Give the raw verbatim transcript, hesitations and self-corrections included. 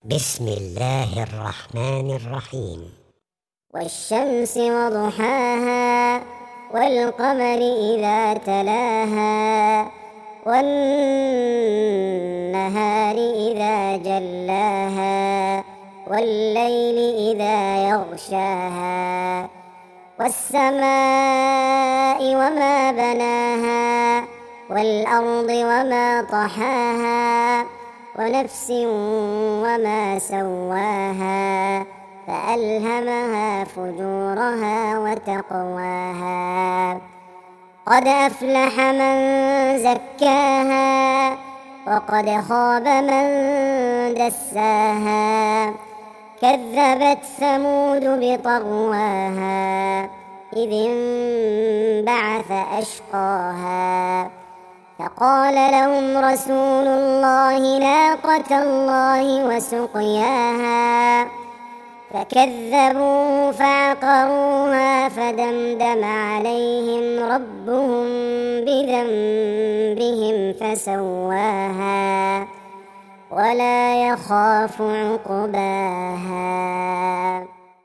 بسم الله الرحمن الرحيم. والشمس وضحاها والقمر إذا تلاها والنهار إذا جلاها والليل إذا يغشاها والسماء وما بناها والأرض وما طحاها ونفس وما سواها فألهمها فجورها وتقواها قد أفلح من زكاها وقد خاب من دساها كذبت ثمود بطغواها إذ انبعث أشقاها فقال لهم رسول الله ناقة الله وسقياها فكذبوا فعقروها فدمدم عليهم ربهم بذنبهم فسواها ولا يخاف عقباها.